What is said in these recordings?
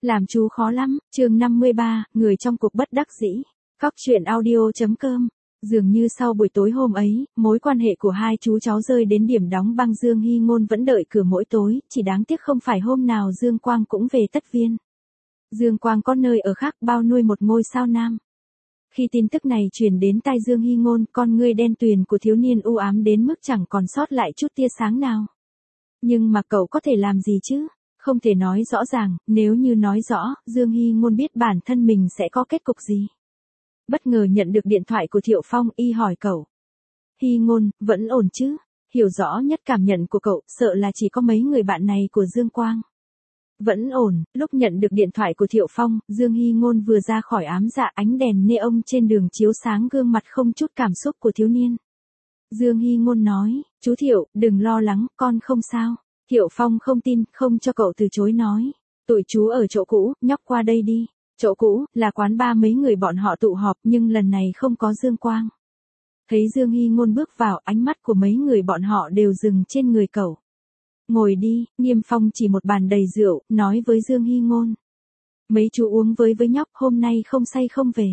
Làm chú khó lắm, chương 53, người trong cuộc bất đắc dĩ. Cóc truyện audio.com. Dường như sau buổi tối hôm ấy, mối quan hệ của hai chú cháu rơi đến điểm đóng băng. Dương Hy Ngôn vẫn đợi cửa mỗi tối, chỉ đáng tiếc không phải hôm nào Dương Quang cũng về Tất Viên. Dương Quang có nơi ở khác bao nuôi một ngôi sao nam. Khi tin tức này truyền đến tai Dương Hy Ngôn, con ngươi đen tuyền của thiếu niên u ám đến mức chẳng còn sót lại chút tia sáng nào. Nhưng mà cậu có thể làm gì chứ? Không thể nói rõ ràng, nếu như nói rõ, Dương Hy Ngôn biết bản thân mình sẽ có kết cục gì. Bất ngờ nhận được điện thoại của Thiệu Phong, y hỏi cậu. Hy Ngôn, vẫn ổn chứ? Hiểu rõ nhất cảm nhận của cậu, sợ là chỉ có mấy người bạn này của Dương Quang. Vẫn ổn, lúc nhận được điện thoại của Thiệu Phong, Dương Hy Ngôn vừa ra khỏi ám dạ, ánh đèn neon trên đường chiếu sáng gương mặt không chút cảm xúc của thiếu niên. Dương Hy Ngôn nói, chú Thiệu, đừng lo lắng, con không sao. Thiệu Phong không tin, không cho cậu từ chối nói. Tụi chú ở chỗ cũ, nhóc qua đây đi. Chỗ cũ, là quán bar mấy người bọn họ tụ họp nhưng lần này không có Dương Quang. Thấy Dương Hy Ngôn bước vào, ánh mắt của mấy người bọn họ đều dừng trên người cậu. Ngồi đi, Nghiêm Phong chỉ một bàn đầy rượu, nói với Dương Hy Ngôn. Mấy chú uống với nhóc, hôm nay không say không về.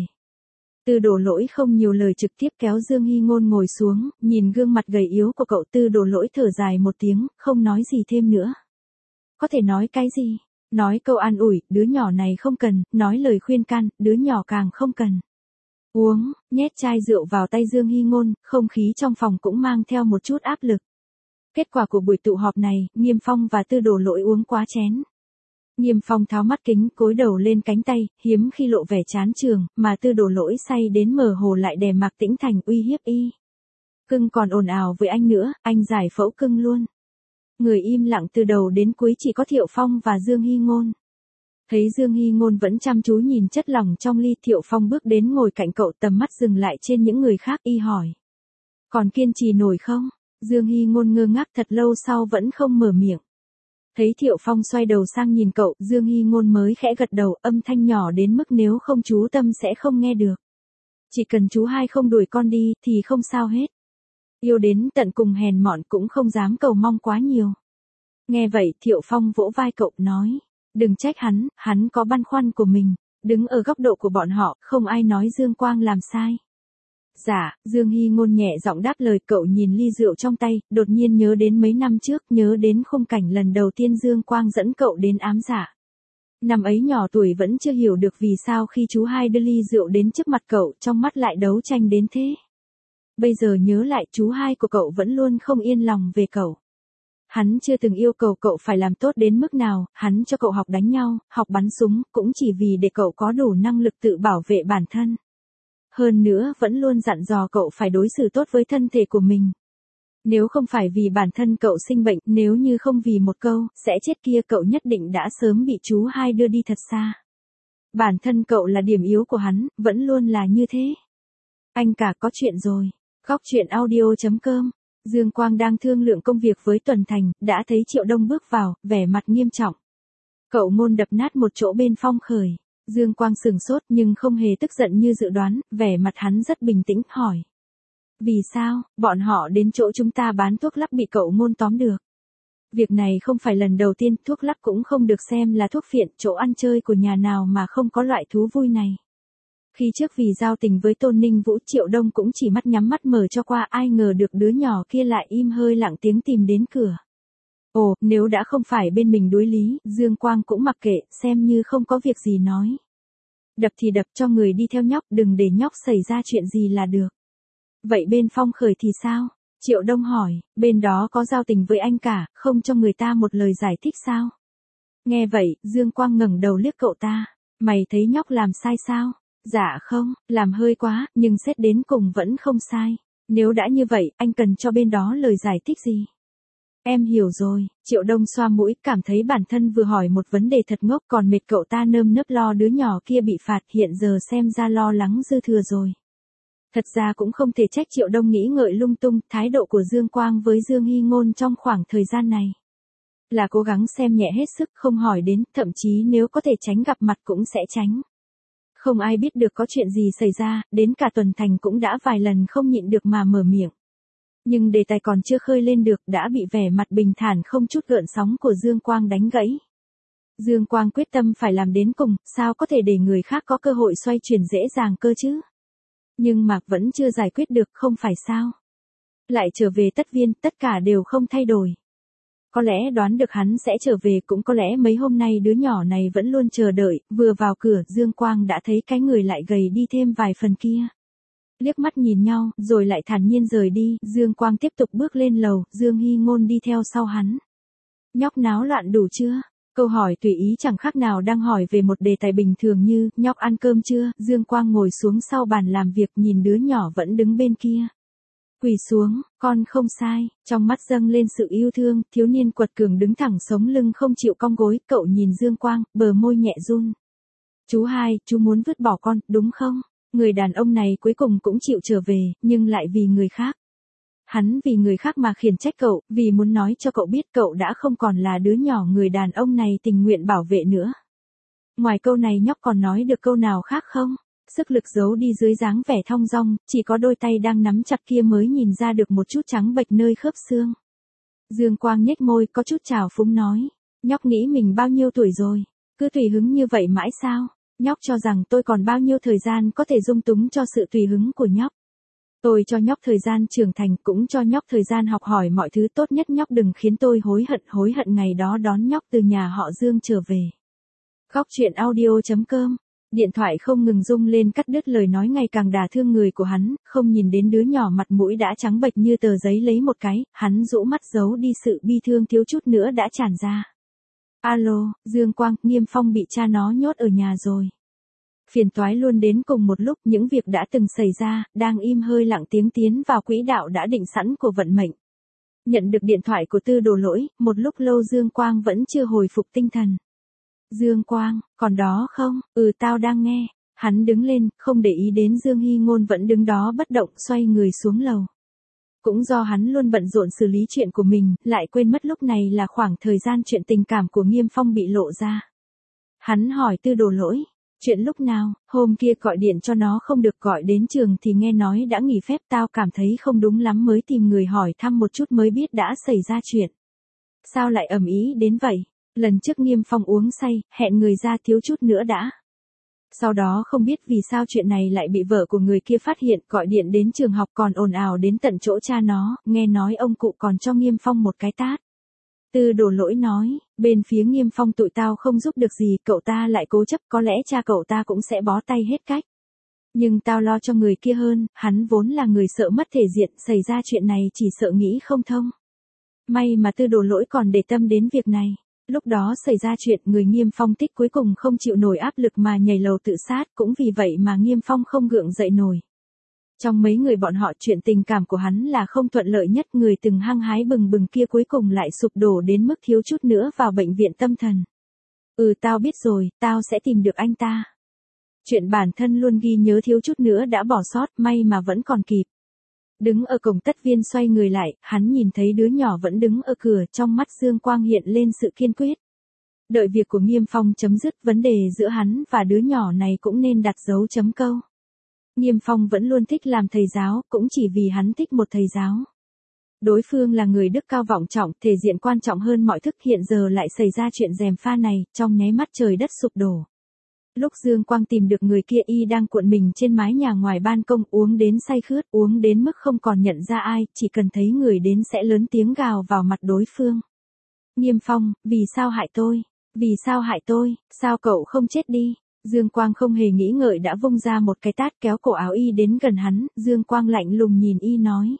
Tư Đổ Lỗi không nhiều lời trực tiếp kéo Dương Hy Ngôn ngồi xuống, nhìn gương mặt gầy yếu của cậu. Tư Đổ Lỗi thở dài một tiếng, không nói gì thêm nữa. Có thể nói cái gì? Nói câu an ủi, đứa nhỏ này không cần, nói lời khuyên can, đứa nhỏ càng không cần. Uống, nhét chai rượu vào tay Dương Hy Ngôn, không khí trong phòng cũng mang theo một chút áp lực. Kết quả của buổi tụ họp này, Nghiêm Phong và Tư Đổ Lỗi uống quá chén. Nghiêm Phong tháo mắt kính, cúi đầu lên cánh tay, hiếm khi lộ vẻ chán trường, mà Tư Đổ Lỗi say đến mờ hồ lại đè Mạc Tĩnh Thành uy hiếp y. Cưng còn ồn ào với anh nữa, anh giải phẫu cưng luôn. Người im lặng từ đầu đến cuối chỉ có Thiệu Phong và Dương Hy Ngôn. Thấy Dương Hy Ngôn vẫn chăm chú nhìn chất lỏng trong ly, Thiệu Phong bước đến ngồi cạnh cậu, tầm mắt dừng lại trên những người khác, y hỏi. Còn kiên trì nổi không? Dương Hy Ngôn ngơ ngác thật lâu sau vẫn không mở miệng. Thấy Thiệu Phong xoay đầu sang nhìn cậu, Dương Hy Ngôn mới khẽ gật đầu, âm thanh nhỏ đến mức nếu không chú tâm sẽ không nghe được. Chỉ cần chú hai không đuổi con đi, thì không sao hết. Yêu đến tận cùng hèn mọn cũng không dám cầu mong quá nhiều. Nghe vậy, Thiệu Phong vỗ vai cậu, nói. Đừng trách hắn có băn khoăn của mình. Đứng ở góc độ của bọn họ, không ai nói Dương Quang làm sai. Dạ, Dương Hy Ngôn nhẹ giọng đáp lời. Cậu nhìn ly rượu trong tay, đột nhiên nhớ đến mấy năm trước, nhớ đến khung cảnh lần đầu tiên Dương Quang dẫn cậu đến ám dạ. Năm ấy nhỏ tuổi vẫn chưa hiểu được vì sao khi chú hai đưa ly rượu đến trước mặt cậu, trong mắt lại đấu tranh đến thế. Bây giờ nhớ lại, chú hai của cậu vẫn luôn không yên lòng về cậu. Hắn chưa từng yêu cầu cậu phải làm tốt đến mức nào, hắn cho cậu học đánh nhau, học bắn súng, cũng chỉ vì để cậu có đủ năng lực tự bảo vệ bản thân. Hơn nữa, vẫn luôn dặn dò cậu phải đối xử tốt với thân thể của mình. Nếu không phải vì bản thân cậu sinh bệnh, nếu như không vì một câu, sẽ chết kia, cậu nhất định đã sớm bị chú hai đưa đi thật xa. Bản thân cậu là điểm yếu của hắn, vẫn luôn là như thế. Anh cả có chuyện rồi. Cóc truyện audio.com. Dương Quang đang thương lượng công việc với Tuần Thành, đã thấy Triệu Đông bước vào, vẻ mặt nghiêm trọng. Cậu Ngôn đập nát một chỗ bên Phong Khởi. Dương Quang sừng sốt nhưng không hề tức giận như dự đoán, vẻ mặt hắn rất bình tĩnh, hỏi. Vì sao, bọn họ đến chỗ chúng ta bán thuốc lắc bị cậu Ngôn tóm được? Việc này không phải lần đầu tiên, thuốc lắc cũng không được xem là thuốc phiện, chỗ ăn chơi của nhà nào mà không có loại thú vui này. Khi trước vì giao tình với Tôn Ninh Vũ, Triệu Đông cũng chỉ mắt nhắm mắt mở cho qua, ai ngờ được đứa nhỏ kia lại im hơi lặng tiếng tìm đến cửa. Ồ, nếu đã không phải bên mình đối lý, Dương Quang cũng mặc kệ, xem như không có việc gì nói. Đập thì đập, cho người đi theo nhóc, đừng để nhóc xảy ra chuyện gì là được. Vậy bên Phong Khởi thì sao? Triệu Đông hỏi, bên đó có giao tình với anh cả, không cho người ta một lời giải thích sao? Nghe vậy, Dương Quang ngẩng đầu liếc cậu ta, mày thấy nhóc làm sai sao? Dạ không, làm hơi quá, nhưng xét đến cùng vẫn không sai. Nếu đã như vậy, anh cần cho bên đó lời giải thích gì? Em hiểu rồi. Triệu Đông xoa mũi, cảm thấy bản thân vừa hỏi một vấn đề thật ngốc, còn mệt cậu ta nơm nớp lo đứa nhỏ kia bị phạt, hiện giờ xem ra lo lắng dư thừa rồi. Thật ra cũng không thể trách Triệu Đông nghĩ ngợi lung tung, thái độ của Dương Quang với Dương Hy Ngôn trong khoảng thời gian này là cố gắng xem nhẹ hết sức, không hỏi đến, thậm chí nếu có thể tránh gặp mặt cũng sẽ tránh. Không ai biết được có chuyện gì xảy ra, đến cả Tuần Thành cũng đã vài lần không nhịn được mà mở miệng. Nhưng đề tài còn chưa khơi lên được, đã bị vẻ mặt bình thản không chút gợn sóng của Dương Quang đánh gãy. Dương Quang quyết tâm phải làm đến cùng, sao có thể để người khác có cơ hội xoay chuyển dễ dàng cơ chứ? Nhưng mà vẫn chưa giải quyết được không phải sao? Lại trở về Tất Viên, tất cả đều không thay đổi. Có lẽ đoán được hắn sẽ trở về, cũng có lẽ mấy hôm nay đứa nhỏ này vẫn luôn chờ đợi, vừa vào cửa Dương Quang đã thấy cái người lại gầy đi thêm vài phần kia. Liếc mắt nhìn nhau, rồi lại thản nhiên rời đi, Dương Quang tiếp tục bước lên lầu, Dương Hy Ngôn đi theo sau hắn. Nhóc náo loạn đủ chưa? Câu hỏi tùy ý chẳng khác nào đang hỏi về một đề tài bình thường như, nhóc ăn cơm chưa? Dương Quang ngồi xuống sau bàn làm việc nhìn đứa nhỏ vẫn đứng bên kia. Quỳ xuống, con không sai, trong mắt dâng lên sự yêu thương, thiếu niên quật cường đứng thẳng sống lưng không chịu cong gối, cậu nhìn Dương Quang, bờ môi nhẹ run. Chú hai, chú muốn vứt bỏ con, đúng không? Người đàn ông này cuối cùng cũng chịu trở về, nhưng lại vì người khác. Hắn vì người khác mà khiển trách cậu, vì muốn nói cho cậu biết cậu đã không còn là đứa nhỏ người đàn ông này tình nguyện bảo vệ nữa. Ngoài câu này nhóc còn nói được câu nào khác không? Sức lực giấu đi dưới dáng vẻ thong dong, chỉ có đôi tay đang nắm chặt kia mới nhìn ra được một chút trắng bệch nơi khớp xương. Dương Quang nhếch môi có chút trào phúng nói, nhóc nghĩ mình bao nhiêu tuổi rồi, cứ tùy hứng như vậy mãi sao? Nhóc cho rằng tôi còn bao nhiêu thời gian có thể dung túng cho sự tùy hứng của nhóc. Tôi cho nhóc thời gian trưởng thành, cũng cho nhóc thời gian học hỏi mọi thứ, tốt nhất nhóc đừng khiến tôi hối hận ngày đó đón nhóc từ nhà họ Dương trở về. Khóc chuyện audio.com. Điện thoại không ngừng rung lên cắt đứt lời nói ngày càng đả thương người của hắn, không nhìn đến đứa nhỏ mặt mũi đã trắng bệch như tờ giấy lấy một cái, hắn rũ mắt giấu đi sự bi thương thiếu chút nữa đã tràn ra. Alo, Dương Quang, Nghiêm Phong bị cha nó nhốt ở nhà rồi. Phiền toái luôn đến cùng một lúc, những việc đã từng xảy ra, đang im hơi lặng tiếng tiến vào quỹ đạo đã định sẵn của vận mệnh. Nhận được điện thoại của Tư Đồ Lỗi, một lúc lâu Dương Quang vẫn chưa hồi phục tinh thần. Dương Quang, còn đó không? Tao đang nghe. Hắn đứng lên, không để ý đến Dương Hy Ngôn vẫn đứng đó bất động, xoay người xuống lầu. Cũng do hắn luôn bận rộn xử lý chuyện của mình, lại quên mất lúc này là khoảng thời gian chuyện tình cảm của Nghiêm Phong bị lộ ra. Hắn hỏi Tư Đồ Lỗi, chuyện lúc nào? Hôm kia gọi điện cho nó không được, gọi đến trường thì nghe nói đã nghỉ phép, tao cảm thấy không đúng lắm mới tìm người hỏi thăm một chút mới biết đã xảy ra chuyện. Sao lại ầm ĩ đến vậy? Lần trước Nghiêm Phong uống say, hẹn người ra thiếu chút nữa đã. Sau đó không biết vì sao chuyện này lại bị vợ của người kia phát hiện, gọi điện đến trường học còn ồn ào đến tận chỗ cha nó, nghe nói ông cụ còn cho Nghiêm Phong một cái tát. Tư Đồ Lỗi nói, bên phía Nghiêm Phong tụi tao không giúp được gì, cậu ta lại cố chấp, có lẽ cha cậu ta cũng sẽ bó tay hết cách. Nhưng tao lo cho người kia hơn, hắn vốn là người sợ mất thể diện, xảy ra chuyện này chỉ sợ nghĩ không thông. May mà Tư Đồ Lỗi còn để tâm đến việc này. Lúc đó xảy ra chuyện, người Nghiêm Phong thích cuối cùng không chịu nổi áp lực mà nhảy lầu tự sát, cũng vì vậy mà Nghiêm Phong không gượng dậy nổi. Trong mấy người bọn họ, chuyện tình cảm của hắn là không thuận lợi nhất, người từng hăng hái bừng bừng kia cuối cùng lại sụp đổ đến mức thiếu chút nữa vào bệnh viện tâm thần. Tao biết rồi, tao sẽ tìm được anh ta. Chuyện bản thân luôn ghi nhớ thiếu chút nữa đã bỏ sót, may mà vẫn còn kịp. Đứng ở cổng Tất Viên xoay người lại, hắn nhìn thấy đứa nhỏ vẫn đứng ở cửa, trong mắt Dương Quang hiện lên sự kiên quyết. Đợi việc của Nghiêm Phong chấm dứt, vấn đề giữa hắn và đứa nhỏ này cũng nên đặt dấu chấm câu. Nghiêm Phong vẫn luôn thích làm thầy giáo, cũng chỉ vì hắn thích một thầy giáo. Đối phương là người đức cao vọng trọng, thể diện quan trọng hơn mọi thứ, hiện giờ lại xảy ra chuyện gièm pha này, trong nháy mắt trời đất sụp đổ. Lúc Dương Quang tìm được người kia, y đang cuộn mình trên mái nhà ngoài ban công, uống đến say khướt, uống đến mức không còn nhận ra ai, chỉ cần thấy người đến sẽ lớn tiếng gào vào mặt đối phương. Nghiêm Phong, vì sao hại tôi? Vì sao hại tôi? Sao cậu không chết đi? Dương Quang không hề nghĩ ngợi đã vung ra một cái tát, kéo cổ áo y đến gần hắn, Dương Quang lạnh lùng nhìn y nói.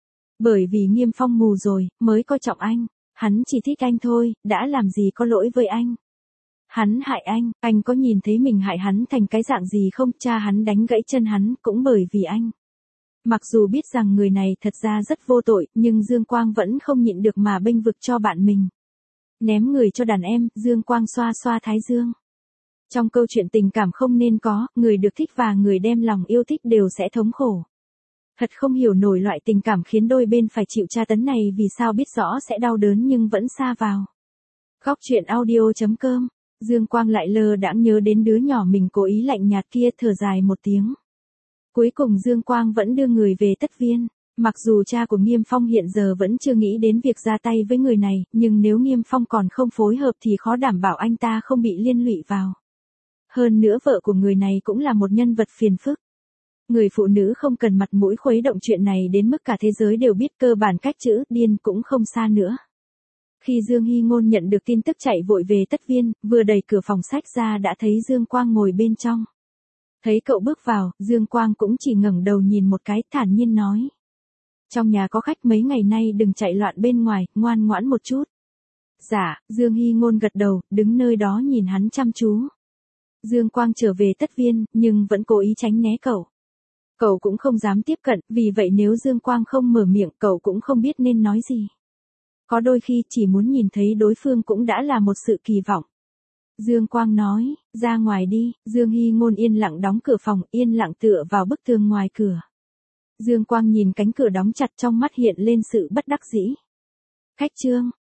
Bởi vì Nghiêm Phong mù rồi, mới coi trọng anh. Hắn chỉ thích anh thôi, đã làm gì có lỗi với anh. Hắn hại anh có nhìn thấy mình hại hắn thành cái dạng gì không? Cha hắn đánh gãy chân hắn cũng bởi vì anh. Mặc dù biết rằng người này thật ra rất vô tội, nhưng Dương Quang vẫn không nhịn được mà bênh vực cho bạn mình. Ném người cho đàn em, Dương Quang xoa xoa thái dương. Trong câu chuyện tình cảm không nên có, người được thích và người đem lòng yêu thích đều sẽ thống khổ. Thật không hiểu nổi loại tình cảm khiến đôi bên phải chịu tra tấn này, vì sao biết rõ sẽ đau đớn nhưng vẫn sa vào. Khóc chuyện audio.com. Dương Quang lại lơ đãng nhớ đến đứa nhỏ mình cố ý lạnh nhạt kia, thở dài một tiếng. Cuối cùng Dương Quang vẫn đưa người về Tất Viên. Mặc dù cha của Nghiêm Phong hiện giờ vẫn chưa nghĩ đến việc ra tay với người này, nhưng nếu Nghiêm Phong còn không phối hợp thì khó đảm bảo anh ta không bị liên lụy vào. Hơn nữa vợ của người này cũng là một nhân vật phiền phức. Người phụ nữ không cần mặt mũi khuấy động chuyện này đến mức cả thế giới đều biết, cơ bản cách chữ điên cũng không xa nữa. Khi Dương Hy Ngôn nhận được tin tức chạy vội về Tất Viên, vừa đẩy cửa phòng sách ra đã thấy Dương Quang ngồi bên trong. Thấy cậu bước vào, Dương Quang cũng chỉ ngẩng đầu nhìn một cái, thản nhiên nói. Trong nhà có khách mấy ngày nay đừng chạy loạn bên ngoài, ngoan ngoãn một chút. Dạ, Dương Hy Ngôn gật đầu, đứng nơi đó nhìn hắn chăm chú. Dương Quang trở về Tất Viên, nhưng vẫn cố ý tránh né cậu. Cậu cũng không dám tiếp cận, vì vậy nếu Dương Quang không mở miệng cậu cũng không biết nên nói gì. Có đôi khi chỉ muốn nhìn thấy đối phương cũng đã là một sự kỳ vọng. Dương Quang nói, ra ngoài đi. Dương Hy Ngôn yên lặng đóng cửa phòng, yên lặng tựa vào bức tường ngoài cửa. Dương Quang nhìn cánh cửa đóng chặt, trong mắt hiện lên sự bất đắc dĩ. Khách Trương,